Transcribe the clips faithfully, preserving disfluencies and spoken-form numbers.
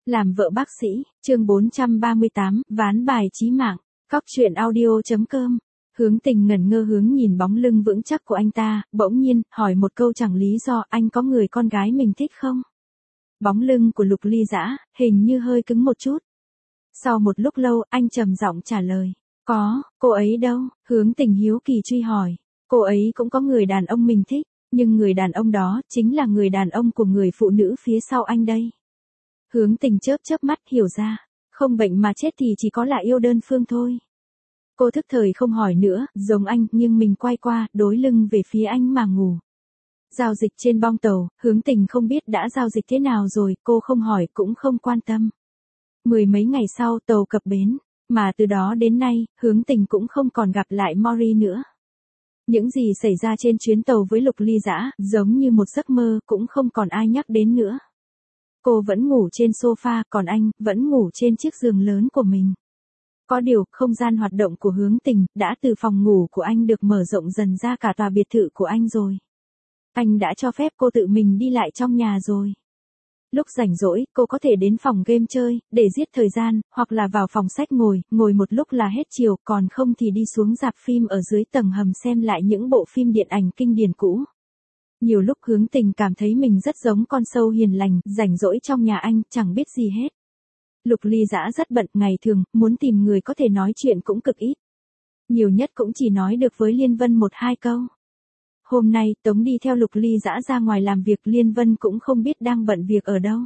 Làm vợ bác sĩ, chương bốn trăm ba mươi tám, ván bài chí mạng, cóc truyện audio chấm com. Hướng Tình ngẩn ngơ hướng nhìn bóng lưng vững chắc của anh ta, bỗng nhiên, hỏi một câu chẳng lý do, anh có người con gái mình thích không? Bóng lưng của Lục Ly Dã, hình như hơi cứng một chút. Sau một lúc lâu, anh trầm giọng trả lời, có, cô ấy đâu? Hướng Tình hiếu kỳ truy hỏi, cô ấy cũng có người đàn ông mình thích, nhưng người đàn ông đó, chính là người đàn ông của người phụ nữ phía sau anh đây. Hướng Tình chớp chớp mắt hiểu ra, không bệnh mà chết thì chỉ có là yêu đơn phương thôi. Cô thức thời không hỏi nữa, giống anh, nhưng mình quay qua, đối lưng về phía anh mà ngủ. Giao dịch trên bong tàu, Hướng Tình không biết đã giao dịch thế nào rồi, cô không hỏi cũng không quan tâm. Mười mấy ngày sau tàu cập bến, mà từ đó đến nay, Hướng Tình cũng không còn gặp lại Mori nữa. Những gì xảy ra trên chuyến tàu với Lục Ly Dã, giống như một giấc mơ, cũng không còn ai nhắc đến nữa. Cô vẫn ngủ trên sofa, còn anh, vẫn ngủ trên chiếc giường lớn của mình. Có điều, không gian hoạt động của Hướng Tình, đã từ phòng ngủ của anh được mở rộng dần ra cả tòa biệt thự của anh rồi. Anh đã cho phép cô tự mình đi lại trong nhà rồi. Lúc rảnh rỗi, cô có thể đến phòng game chơi, để giết thời gian, hoặc là vào phòng sách ngồi, ngồi một lúc là hết chiều, còn không thì đi xuống rạp phim ở dưới tầng hầm xem lại những bộ phim điện ảnh kinh điển cũ. Nhiều lúc Hướng Tình cảm thấy mình rất giống con sâu hiền lành, rảnh rỗi trong nhà anh, chẳng biết gì hết. Lục Ly Dã rất bận, ngày thường, muốn tìm người có thể nói chuyện cũng cực ít. Nhiều nhất cũng chỉ nói được với Liên Vân một hai câu. Hôm nay, Tống đi theo Lục Ly Dã ra ngoài làm việc, Liên Vân cũng không biết đang bận việc ở đâu.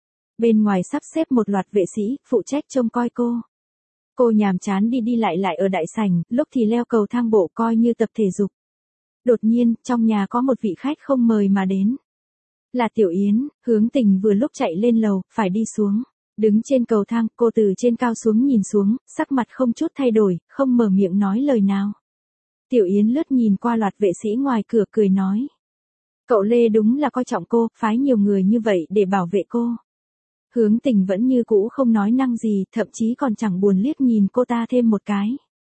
Bên ngoài sắp xếp một loạt vệ sĩ, phụ trách trông coi cô. Cô nhàm chán đi đi lại lại ở đại sảnh, lúc thì leo cầu thang bộ coi như tập thể dục. Đột nhiên, trong nhà có một vị khách không mời mà đến. Là Tiểu Yến. Hướng Tình vừa lúc chạy lên lầu, phải đi xuống. Đứng trên cầu thang, cô từ trên cao xuống nhìn xuống, sắc mặt không chút thay đổi, không mở miệng nói lời nào. Tiểu Yến lướt nhìn qua loạt vệ sĩ ngoài cửa cười nói. Cậu Lê đúng là coi trọng cô, phái nhiều người như vậy để bảo vệ cô. Hướng Tình vẫn như cũ không nói năng gì, thậm chí còn chẳng buồn liếc nhìn cô ta thêm một cái.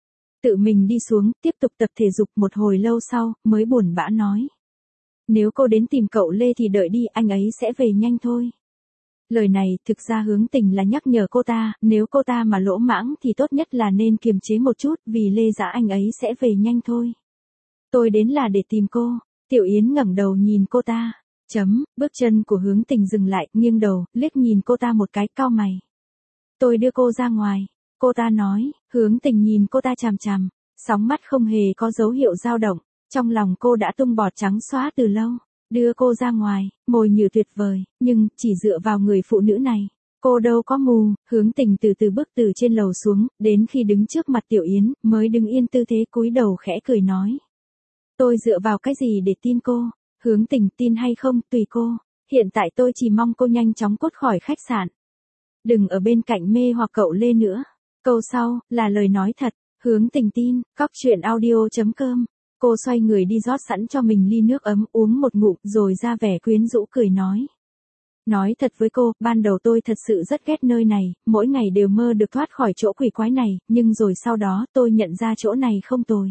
Tự mình đi xuống, tiếp tục tập thể dục, một hồi lâu sau, mới buồn bã nói. Nếu cô đến tìm cậu Lê thì đợi đi, anh ấy sẽ về nhanh thôi. Lời này, thực ra Hướng Tình là nhắc nhở cô ta, nếu cô ta mà lỗ mãng thì tốt nhất là nên kiềm chế một chút, vì Lê Dã anh ấy sẽ về nhanh thôi. Tôi đến là để tìm cô. Tiểu Yến ngẩng đầu nhìn cô ta. Chấm, bước chân của Hướng Tình dừng lại, nghiêng đầu, liếc nhìn cô ta một cái, cau mày. Tôi đưa cô ra ngoài. Cô ta nói. Hướng Tình nhìn cô ta chằm chằm, sóng mắt không hề có dấu hiệu dao động, trong lòng cô đã tung bọt trắng xóa từ lâu. Đưa cô ra ngoài, mồi nhử tuyệt vời, nhưng chỉ dựa vào người phụ nữ này, cô đâu có mù. Hướng Tình từ từ bước từ trên lầu xuống, đến khi đứng trước mặt Tiểu Yến, mới đứng yên tư thế cúi đầu khẽ cười nói. Tôi dựa vào cái gì để tin cô? Hướng Tình, tin hay không, tùy cô. Hiện tại tôi chỉ mong cô nhanh chóng cút khỏi khách sạn. Đừng ở bên cạnh mê hoặc cậu Lê nữa. Câu sau, là lời nói thật. Hướng Tình tin, cóc truyện audio chấm com. Cô xoay người đi rót sẵn cho mình ly nước ấm, uống một ngụm, rồi ra vẻ quyến rũ cười nói. Nói thật với cô, ban đầu tôi thật sự rất ghét nơi này, mỗi ngày đều mơ được thoát khỏi chỗ quỷ quái này, nhưng rồi sau đó tôi nhận ra chỗ này không tồi.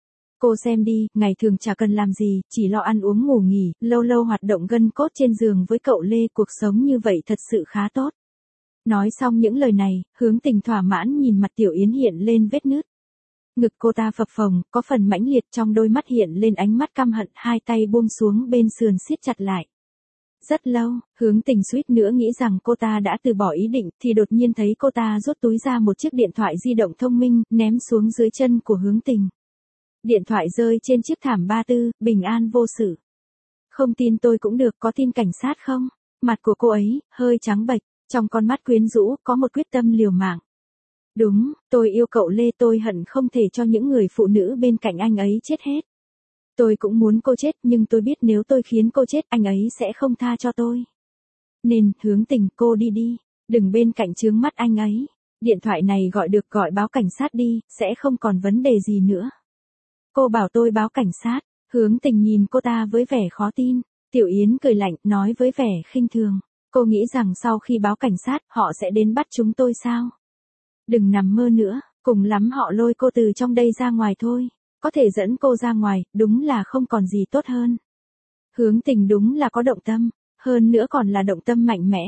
Cô xem đi, ngày thường chả cần làm gì, chỉ lo ăn uống ngủ nghỉ, lâu lâu hoạt động gân cốt trên giường với cậu Lê, cuộc sống như vậy thật sự khá tốt. Nói xong những lời này, Hướng Tình thỏa mãn nhìn mặt Tiểu Yến hiện lên vết nứt. Ngực cô ta phập phồng, có phần mãnh liệt, trong đôi mắt hiện lên ánh mắt căm hận, hai tay buông xuống bên sườn siết chặt lại. Rất lâu, Hướng Tình suýt nữa nghĩ rằng cô ta đã từ bỏ ý định, thì đột nhiên thấy cô ta rút túi ra một chiếc điện thoại di động thông minh, ném xuống dưới chân của Hướng Tình. Điện thoại rơi trên chiếc thảm ba tư, bình an vô sự. Không tin tôi cũng được, có tin cảnh sát không? Mặt của cô ấy, hơi trắng bệch, trong con mắt quyến rũ, có một quyết tâm liều mạng. Đúng, tôi yêu cậu Lê, tôi hận không thể cho những người phụ nữ bên cạnh anh ấy chết hết. Tôi cũng muốn cô chết, nhưng tôi biết nếu tôi khiến cô chết, anh ấy sẽ không tha cho tôi. Nên, Hướng Tình, cô đi đi, đừng bên cạnh chướng mắt anh ấy. Điện thoại này gọi được, gọi báo cảnh sát đi, sẽ không còn vấn đề gì nữa. Cô bảo tôi báo cảnh sát. Hướng Tình nhìn cô ta với vẻ khó tin. Tiểu Yến cười lạnh, nói với vẻ khinh thường. Cô nghĩ rằng sau khi báo cảnh sát, họ sẽ đến bắt chúng tôi sao? Đừng nằm mơ nữa, cùng lắm họ lôi cô từ trong đây ra ngoài thôi. Có thể dẫn cô ra ngoài, đúng là không còn gì tốt hơn. Hướng Tình đúng là có động tâm, hơn nữa còn là động tâm mạnh mẽ.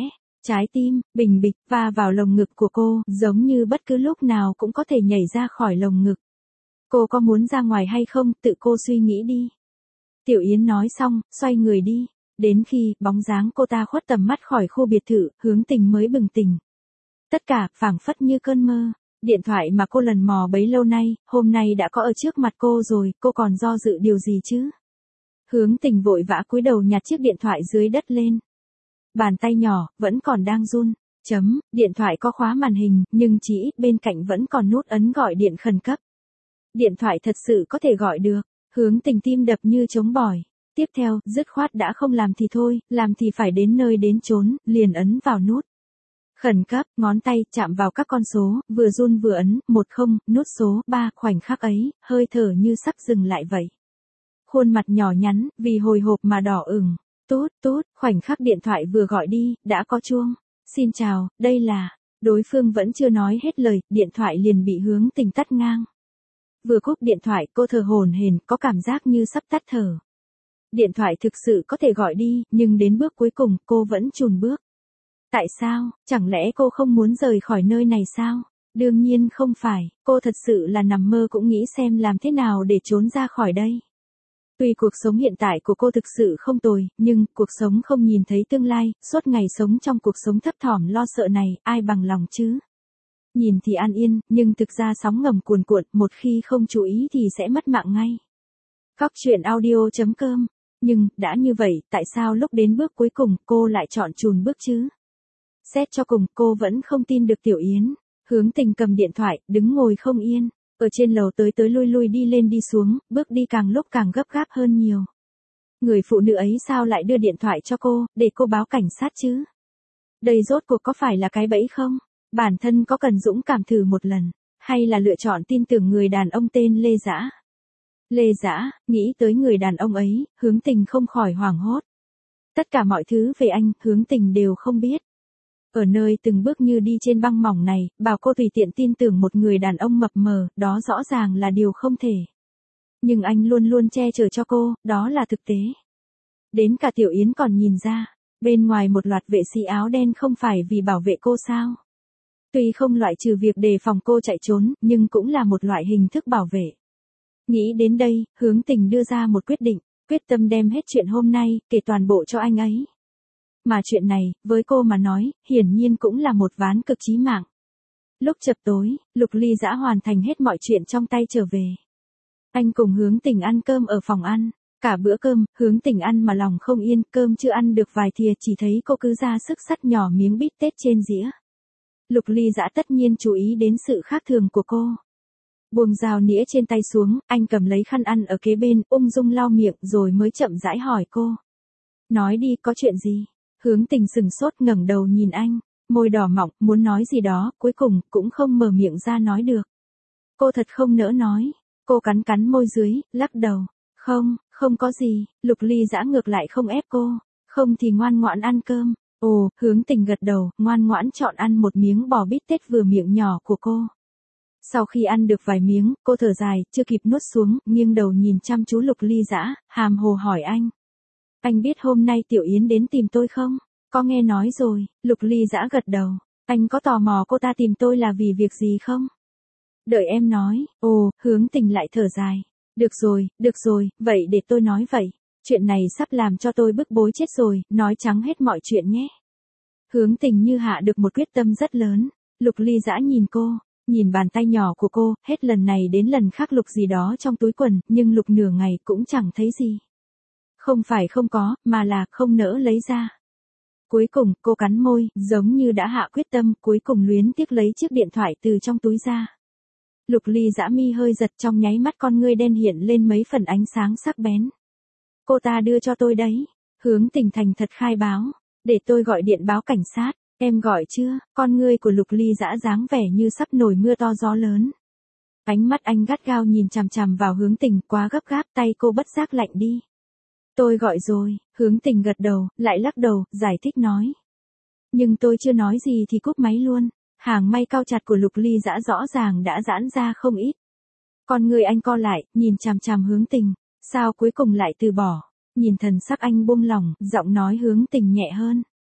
Trái tim, bình bịch, va vào lồng ngực của cô, giống như bất cứ lúc nào cũng có thể nhảy ra khỏi lồng ngực. Cô có muốn ra ngoài hay không, tự cô suy nghĩ đi. Tiểu Yến nói xong, xoay người đi. Đến khi, bóng dáng cô ta khuất tầm mắt khỏi khu biệt thự, Hướng Tình mới bừng tỉnh. Tất cả, phảng phất như cơn mơ. Điện thoại mà cô lần mò bấy lâu nay, hôm nay đã có ở trước mặt cô rồi, cô còn do dự điều gì chứ? Hướng Tình vội vã cúi đầu nhặt chiếc điện thoại dưới đất lên. Bàn tay nhỏ, vẫn còn đang run. Chấm, điện thoại có khóa màn hình, nhưng chỉ ít bên cạnh vẫn còn nút ấn gọi điện khẩn cấp. Điện thoại thật sự có thể gọi được. Hướng Tình tim đập như trống bỏi. Tiếp theo, dứt khoát đã không làm thì thôi, làm thì phải đến nơi đến chốn, liền ấn vào nút. Khẩn cấp, ngón tay chạm vào các con số, vừa run vừa ấn, một không, nút số ba, khoảnh khắc ấy, hơi thở như sắp dừng lại vậy. Khuôn mặt nhỏ nhắn, vì hồi hộp mà đỏ ửng. Tút, tút, khoảnh khắc điện thoại vừa gọi đi, đã có chuông. Xin chào, đây là... Đối phương vẫn chưa nói hết lời, điện thoại liền bị Hướng Tình tắt ngang. Vừa cúp điện thoại, cô thở hổn hển, có cảm giác như sắp tắt thở. Điện thoại thực sự có thể gọi đi, nhưng đến bước cuối cùng, cô vẫn chùn bước. Tại sao, chẳng lẽ cô không muốn rời khỏi nơi này sao? Đương nhiên không phải, cô thật sự là nằm mơ cũng nghĩ xem làm thế nào để trốn ra khỏi đây. Tuy cuộc sống hiện tại của cô thực sự không tồi, nhưng cuộc sống không nhìn thấy tương lai, suốt ngày sống trong cuộc sống thấp thỏm lo sợ này, ai bằng lòng chứ? Nhìn thì an yên, nhưng thực ra sóng ngầm cuồn cuộn, một khi không chú ý thì sẽ mất mạng ngay. Cóc truyện audio chấm com. Nhưng, đã như vậy, tại sao lúc đến bước cuối cùng, cô lại chọn chùn bước chứ? Xét cho cùng, cô vẫn không tin được Tiểu Yến. Hướng Tình cầm điện thoại, đứng ngồi không yên. Ở trên lầu tới tới lui lui đi lên đi xuống, bước đi càng lúc càng gấp gáp hơn nhiều. Người phụ nữ ấy sao lại đưa điện thoại cho cô, để cô báo cảnh sát chứ? Đây rốt cuộc có phải là cái bẫy không? Bản thân có cần dũng cảm thử một lần, hay là lựa chọn tin tưởng người đàn ông tên Lê Dã? Lê Dã, nghĩ tới người đàn ông ấy, Hướng Tình không khỏi hoảng hốt. Tất cả mọi thứ về anh, Hướng Tình đều không biết. Ở nơi từng bước như đi trên băng mỏng này, bảo cô tùy tiện tin tưởng một người đàn ông mập mờ, đó rõ ràng là điều không thể. Nhưng anh luôn luôn che chở cho cô, đó là thực tế. Đến cả Tiểu Yến còn nhìn ra, bên ngoài một loạt vệ sĩ áo đen không phải vì bảo vệ cô sao? Tuy không loại trừ việc đề phòng cô chạy trốn, nhưng cũng là một loại hình thức bảo vệ. Nghĩ đến đây, Hướng Tình đưa ra một quyết định, quyết tâm đem hết chuyện hôm nay, kể toàn bộ cho anh ấy. Mà chuyện này, với cô mà nói, hiển nhiên cũng là một ván cực chí mạng. Lúc chập tối, Lục Ly Dã hoàn thành hết mọi chuyện trong tay trở về. Anh cùng Hướng Tình ăn cơm ở phòng ăn. Cả bữa cơm, Hướng Tình ăn mà lòng không yên, cơm chưa ăn được vài thìa chỉ thấy cô cứ ra sức sắt nhỏ miếng bít tết trên dĩa. Lục Ly Dã tất nhiên chú ý đến sự khác thường của cô. Buông dao nĩa trên tay xuống, anh cầm lấy khăn ăn ở kế bên, ung dung lau miệng rồi mới chậm rãi hỏi cô. Nói đi, có chuyện gì? Hướng Tình sừng sốt ngẩng đầu nhìn anh, môi đỏ mọng, muốn nói gì đó, cuối cùng, cũng không mở miệng ra nói được. Cô thật không nỡ nói, cô cắn cắn môi dưới, lắc đầu. Không, không có gì, Lục Ly Dã ngược lại không ép cô, không thì ngoan ngoãn ăn cơm. Ồ, Hướng Tình gật đầu, ngoan ngoãn chọn ăn một miếng bò bít tết vừa miệng nhỏ của cô. Sau khi ăn được vài miếng, cô thở dài, chưa kịp nuốt xuống, nghiêng đầu nhìn chăm chú Lục Ly Dã, hàm hồ hỏi anh. Anh biết hôm nay Tiểu Yến đến tìm tôi không? Có nghe nói rồi, Lục Ly Dã gật đầu. Anh có tò mò cô ta tìm tôi là vì việc gì không? Đợi em nói. Ồ, Hướng Tình lại thở dài. Được rồi, được rồi, vậy để tôi nói vậy. Chuyện này sắp làm cho tôi bức bối chết rồi, nói trắng hết mọi chuyện nhé. Hướng Tình như hạ được một quyết tâm rất lớn. Lục Ly Dã nhìn cô, nhìn bàn tay nhỏ của cô, hết lần này đến lần khác lục gì đó trong túi quần, nhưng lục nửa ngày cũng chẳng thấy gì. Không phải không có, mà là không nỡ lấy ra. Cuối cùng, cô cắn môi, giống như đã hạ quyết tâm, cuối cùng luyến tiếc lấy chiếc điện thoại từ trong túi ra. Lục Ly Dã mi hơi giật, trong nháy mắt con ngươi đen hiện lên mấy phần ánh sáng sắc bén. Cô ta đưa cho tôi đấy. Hướng Tình thành thật khai báo. Để tôi gọi điện báo cảnh sát. Em gọi chưa? Con ngươi của Lục Ly Dã dáng vẻ như sắp nổi mưa to gió lớn. Ánh mắt anh gắt gao nhìn chằm chằm vào Hướng Tình, quá gấp gáp, tay cô bất giác lạnh đi. Tôi gọi rồi. Hướng Tình gật đầu, lại lắc đầu, giải thích nói. Nhưng tôi chưa nói gì thì cúp máy luôn. Hàng may cau chặt của Lục Ly Dã rõ ràng đã giãn ra không ít. Con người anh co lại, nhìn chằm chằm Hướng Tình. Sao cuối cùng lại từ bỏ? Nhìn thần sắc anh buông lỏng, giọng nói Hướng Tình nhẹ hơn.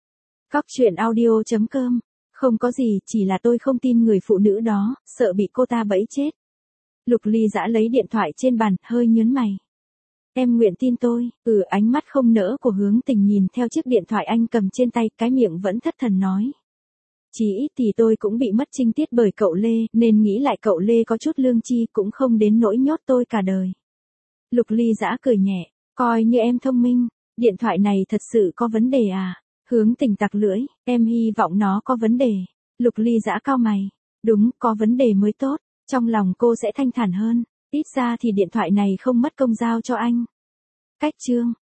Cóc truyện audio chấm com. Không có gì, chỉ là tôi không tin người phụ nữ đó, sợ bị cô ta bẫy chết. Lục Ly Dã lấy điện thoại trên bàn, hơi nhớn mày. Em nguyện tin tôi. Ừ, ánh mắt không nỡ của Hướng Tình nhìn theo chiếc điện thoại anh cầm trên tay, cái miệng vẫn thất thần nói. Chỉ ít thì tôi cũng bị mất trinh tiết bởi cậu Lê, nên nghĩ lại cậu Lê có chút lương tri, cũng không đến nỗi nhốt tôi cả đời. Lục Ly Dã cười nhẹ, coi như em thông minh, điện thoại này thật sự có vấn đề à? Hướng Tình tặc lưỡi, em hy vọng nó có vấn đề. Lục Ly Dã cau mày, đúng, có vấn đề mới tốt, trong lòng cô sẽ thanh thản hơn, ít ra thì điện thoại này không mất công giao cho anh. Cách chương